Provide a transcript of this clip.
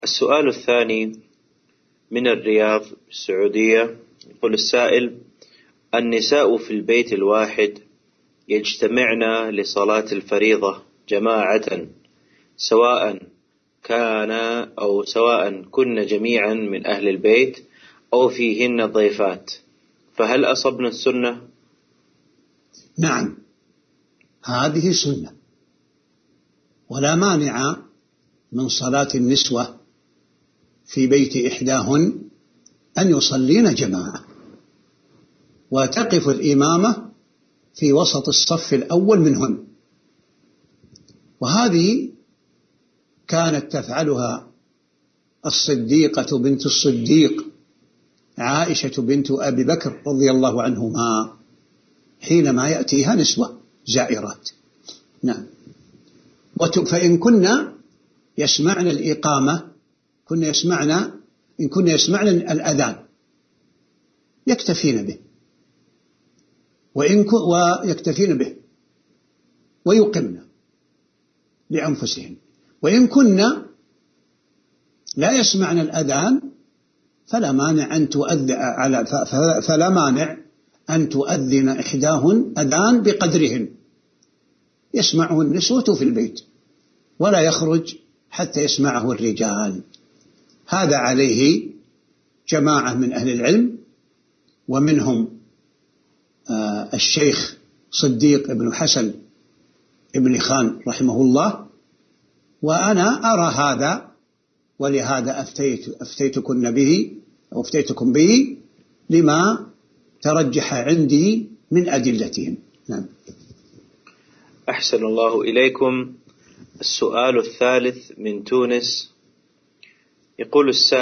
السؤال الثاني من الرياض السعودية. يقول السائل: النساء في البيت الواحد يجتمعن لصلاة الفريضة جماعة، سواء كن جميعا من أهل البيت أو فيهن ضيفات، فهل أصبن السنة؟ نعم، هذه سنة، ولا مانع من صلاة النسوة في بيت إحداهن أن يصلين جماعة، وتقف الإمامة في وسط الصف الأول منهن، وهذه كانت تفعلها الصديقة بنت الصديق عائشة بنت أبي بكر رضي الله عنهما حينما يأتيها نسوة زائرات. نعم. فإن كنا يسمعن الإقامة، إن كنا يسمعن الأذان يكتفين به، ويكتفين به ويقمن لأنفسهن. وإن كنا لا يسمعن الأذان فلا مانع أن تؤذن إحداهن أذان بقدرهن يسمعه النسوة في البيت، ولا يخرج حتى يسمعه الرجال. هذا عليه جماعة من أهل العلم، ومنهم الشيخ صديق بن حسن ابن خان رحمه الله. وأنا أرى هذا، ولهذا أفتيتكم به لما ترجح عندي من أدلتهم. نعم. أحسن الله إليكم. السؤال الثالث من تونس. يقول السائل: